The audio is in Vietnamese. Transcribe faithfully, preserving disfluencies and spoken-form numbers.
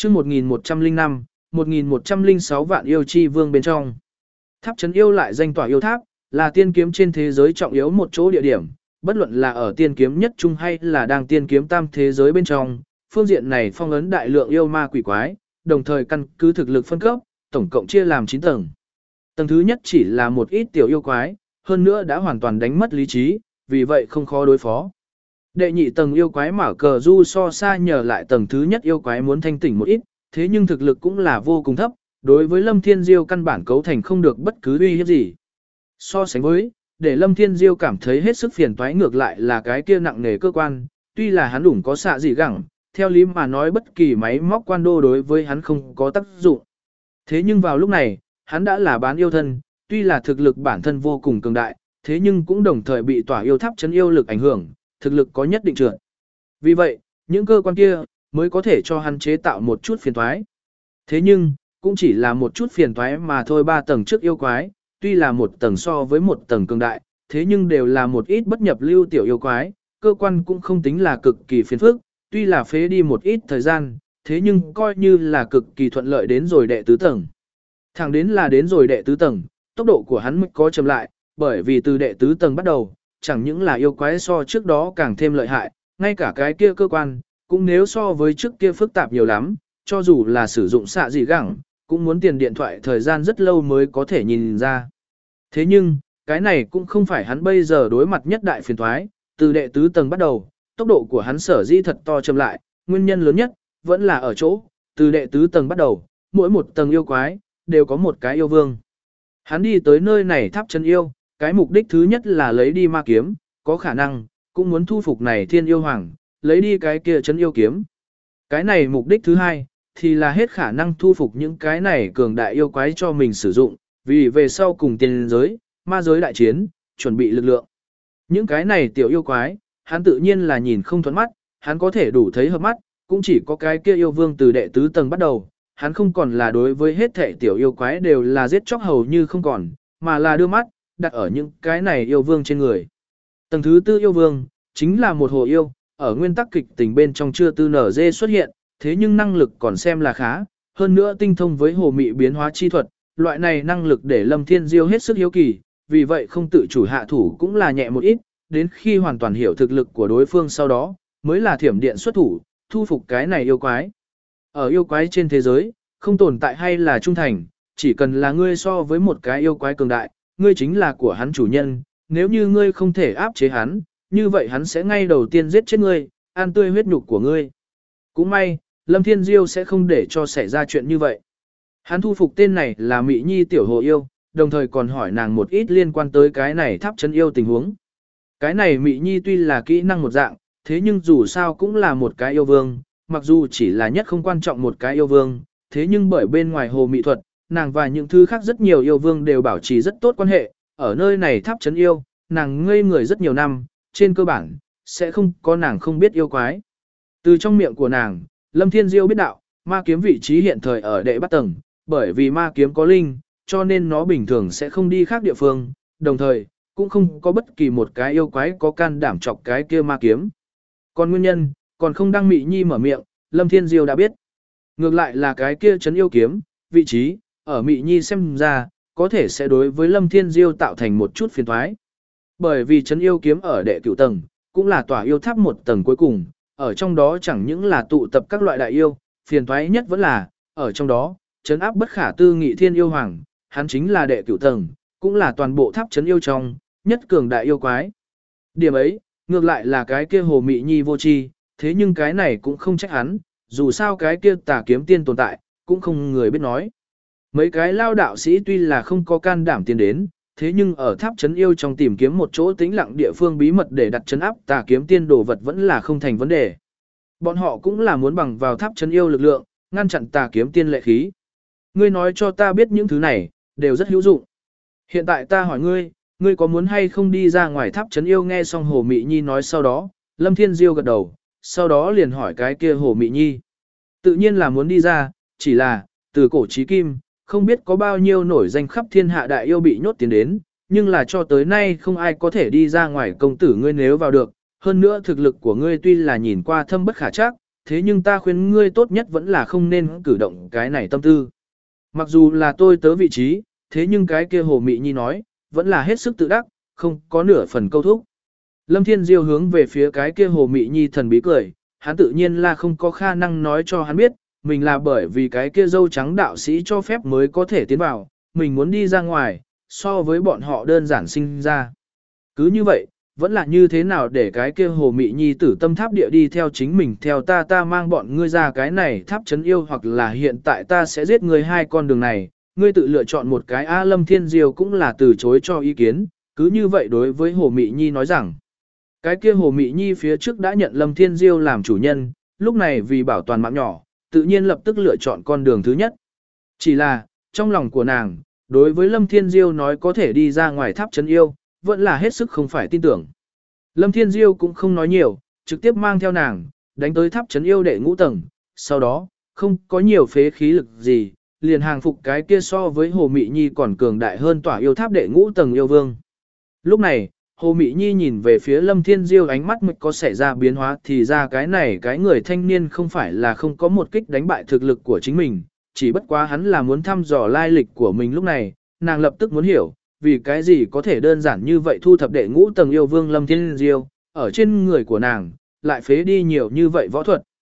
chương một nghìn một trăm lẻ năm, một nghìn một trăm lẻ sáu vạn yêu chi vương bên trong. Tháp trấn yêu lại danh tỏa yêu tháp, là tiên kiếm trên thế giới trọng yếu một chỗ địa điểm, bất luận là ở tiên kiếm nhất trung hay là đang tiên kiếm tam thế giới bên trong, phương diện này phong ấn đại lượng yêu ma quỷ quái, đồng thời căn cứ thực lực phân cấp, tổng cộng chia làm chín tầng. Tầng thứ nhất chỉ là một ít tiểu yêu quái, hơn nữa đã hoàn toàn đánh mất lý trí, vì vậy không khó đối phó. Đệ nhị tầng yêu quái mở cờ du so xa nhờ lại tầng thứ nhất yêu quái muốn thanh tỉnh một ít, thế nhưng thực lực cũng là vô cùng thấp, đối với Lâm Thiên Diêu căn bản cấu thành không được bất cứ uy hiếp gì. So sánh với, để Lâm Thiên Diêu cảm thấy hết sức phiền toái ngược lại là cái kia nặng nề cơ quan, tuy là hắn đủng có xạ gì gẳng, theo lý mà nói bất kỳ máy móc quan đô đối với hắn không có tác dụng. Thế nhưng vào lúc này, hắn đã là bán yêu thân, tuy là thực lực bản thân vô cùng cường đại, thế nhưng cũng đồng thời bị tỏa yêu tháp chấn yêu lực ảnh hưởng, thực lực có nhất định trượt. Vì vậy, những cơ quan kia mới có thể cho hắn chế tạo một chút phiền toái. Thế nhưng, cũng chỉ là một chút phiền toái mà thôi. Ba tầng trước yêu quái, tuy là một tầng so với một tầng cường đại, thế nhưng đều là một ít bất nhập lưu tiểu yêu quái, cơ quan cũng không tính là cực kỳ phiền phức, tuy là phế đi một ít thời gian, thế nhưng coi như là cực kỳ thuận lợi đến rồi đệ tứ tầng. Thẳng đến là đến rồi đệ tứ tầng, tốc độ của hắn mới có chậm lại, bởi vì từ đệ tứ tầng bắt đầu, chẳng những là yêu quái so trước đó càng thêm lợi hại, ngay cả cái kia cơ quan, cũng nếu so với trước kia phức tạp nhiều lắm, cho dù là sử dụng xạ dị gẳng, cũng muốn tiền điện thoại thời gian rất lâu mới có thể nhìn ra. Thế nhưng, cái này cũng không phải hắn bây giờ đối mặt nhất đại phiền thoái, từ đệ tứ tầng bắt đầu, tốc độ của hắn sở dĩ thật to chậm lại, nguyên nhân lớn nhất, vẫn là ở chỗ, từ đệ tứ tầng bắt đầu, mỗi một tầng yêu quái, đều có một cái yêu vương. Hắn đi tới nơi này tháp chân yêu, cái mục đích thứ nhất là lấy đi ma kiếm, có khả năng, cũng muốn thu phục này thiên yêu hoàng, lấy đi cái kia chân yêu kiếm. Cái này mục đích thứ hai, thì là hết khả năng thu phục những cái này cường đại yêu quái cho mình sử dụng, vì về sau cùng tiên giới, ma giới đại chiến, chuẩn bị lực lượng. Những cái này tiểu yêu quái, hắn tự nhiên là nhìn không thuận mắt, hắn có thể đủ thấy hợp mắt, cũng chỉ có cái kia yêu vương từ đệ tứ tầng bắt đầu, hắn không còn là đối với hết thể tiểu yêu quái đều là giết chóc hầu như không còn, mà là đưa mắt, đặt ở những cái này yêu vương trên người. Tầng thứ tư yêu vương, chính là một hồ yêu, ở nguyên tắc kịch tình bên trong chưa tư nở dê xuất hiện, thế nhưng năng lực còn xem là khá, hơn nữa tinh thông với hồ mị biến hóa chi thuật, loại này năng lực để Lâm Thiên Diêu hết sức hiếu kỳ, vì vậy không tự chủ hạ thủ cũng là nhẹ một ít, đến khi hoàn toàn hiểu thực lực của đối phương sau đó, mới là thiểm điện xuất thủ, thu phục cái này yêu quái. Ở yêu quái trên thế giới, không tồn tại hay là trung thành, chỉ cần là ngươi so với một cái yêu quái cường đại, ngươi chính là của hắn chủ nhân, nếu như ngươi không thể áp chế hắn, như vậy hắn sẽ ngay đầu tiên giết chết ngươi, ăn tươi huyết nhục của ngươi. Cũng may, Lâm Thiên Diêu sẽ không để cho xảy ra chuyện như vậy. Hắn thu phục tên này là Mị Nhi tiểu hồ yêu, đồng thời còn hỏi nàng một ít liên quan tới cái này tháp chân yêu tình huống. Cái này Mị Nhi tuy là kỹ năng một dạng, thế nhưng dù sao cũng là một cái yêu vương, mặc dù chỉ là nhất không quan trọng một cái yêu vương, thế nhưng bởi bên ngoài hồ mị thuật, nàng và những thứ khác rất nhiều yêu vương đều bảo trì rất tốt quan hệ, ở nơi này tháp chấn yêu, nàng ngây người rất nhiều năm, trên cơ bản, sẽ không có nàng không biết yêu quái. Từ trong miệng của nàng, Lâm Thiên Diêu biết đạo, ma kiếm vị trí hiện thời ở đệ bắt tầng, bởi vì ma kiếm có linh, cho nên nó bình thường sẽ không đi khác địa phương, đồng thời, cũng không có bất kỳ một cái yêu quái có can đảm chọc cái kia ma kiếm. Còn nguyên nhân, còn không đăng Mị Nhi mở miệng, Lâm Thiên Diêu đã biết. Ngược lại là cái kia chấn yêu kiếm, vị trí, ở Mị Nhi xem ra, có thể sẽ đối với Lâm Thiên Diêu tạo thành một chút phiền toái. Bởi vì chấn yêu kiếm ở đệ cửu tầng, cũng là tòa yêu tháp một tầng cuối cùng, ở trong đó chẳng những là tụ tập các loại đại yêu, phiền toái nhất vẫn là, ở trong đó, chấn áp bất khả tư nghị thiên yêu hoàng, hắn chính là đệ cửu tầng, cũng là toàn bộ tháp chấn yêu trong, nhất cường đại yêu quái. Điểm ấy, ngược lại là cái kia hồ Mị Nhi vô tri, thế nhưng cái này cũng không trách hắn, dù sao cái kia tà kiếm tiên tồn tại, cũng không người biết nói. Mấy cái lao đạo sĩ tuy là không có can đảm tiến đến, thế nhưng ở tháp chấn yêu trong tìm kiếm một chỗ tĩnh lặng địa phương bí mật để đặt chấn áp tà kiếm tiên đồ vật vẫn là không thành vấn đề. Bọn họ cũng là muốn bằng vào tháp chấn yêu lực lượng, ngăn chặn tà kiếm tiên lệ khí. Ngươi nói cho ta biết những thứ này, đều rất hữu dụng. Hiện tại ta hỏi ngươi, ngươi có muốn hay không đi ra ngoài tháp chấn yêu? Nghe xong Hồ Mị Nhi nói sau đó, Lâm Thiên Diêu gật đầu, sau đó liền hỏi cái kia Hồ Mị Nhi. Tự nhiên là muốn đi ra, chỉ là, từ cổ chí kim, không biết có bao nhiêu nổi danh khắp thiên hạ đại yêu bị nhốt tiến đến, nhưng là cho tới nay không ai có thể đi ra ngoài. Công tử ngươi nếu vào được, hơn nữa thực lực của ngươi tuy là nhìn qua thâm bất khả trắc, thế nhưng ta khuyên ngươi tốt nhất vẫn là không nên cử động cái này tâm tư. Mặc dù là tôi tớ vị trí, thế nhưng cái kia Hồ Mị Nhi nói, vẫn là hết sức tự đắc, không có nửa phần câu thúc. Lâm Thiên Diêu hướng về phía cái kia Hồ Mị Nhi thần bí cười, hắn tự nhiên là không có khả năng nói cho hắn biết, mình là bởi vì cái kia dâu trắng đạo sĩ cho phép mới có thể tiến vào, mình muốn đi ra ngoài, so với bọn họ đơn giản sinh ra. Cứ như vậy, vẫn là như thế nào để cái kia Hồ Mị Nhi tử tâm tháp địa đi theo chính mình theo ta ta mang bọn ngươi ra cái này tháp trấn yêu hoặc là hiện tại ta sẽ giết ngươi hai con đường này, ngươi tự lựa chọn một cái A Lâm Thiên Diêu cũng là từ chối cho ý kiến, cứ như vậy đối với Hồ Mị Nhi nói rằng, cái kia Hồ Mị Nhi phía trước đã nhận Lâm Thiên Diêu làm chủ nhân, lúc này vì bảo toàn mạng nhỏ, tự nhiên lập tức lựa chọn con đường thứ nhất. Chỉ là, trong lòng của nàng, đối với Lâm Thiên Diêu nói có thể đi ra ngoài tháp trấn yêu, vẫn là hết sức không phải tin tưởng. Lâm Thiên Diêu cũng không nói nhiều, trực tiếp mang theo nàng, đánh tới tháp trấn yêu đệ ngũ tầng, sau đó, không có nhiều phế khí lực gì, liền hàng phục cái kia so với Hồ Mị Nhi còn cường đại hơn tỏa yêu tháp đệ ngũ tầng yêu vương. Lúc này, Hồ Mị Nhi nhìn về phía Lâm Thiên Diêu ánh mắt mực có xảy ra biến hóa thì ra cái này cái người thanh niên không phải là không có một kích đánh bại thực lực của chính mình, chỉ bất quá hắn là muốn thăm dò lai lịch của mình lúc này, nàng lập tức muốn hiểu, vì cái gì có thể đơn giản như vậy thu thập đệ ngũ tầng yêu vương Lâm Thiên Diêu, ở trên người của nàng, lại phế đi nhiều như vậy võ thuật.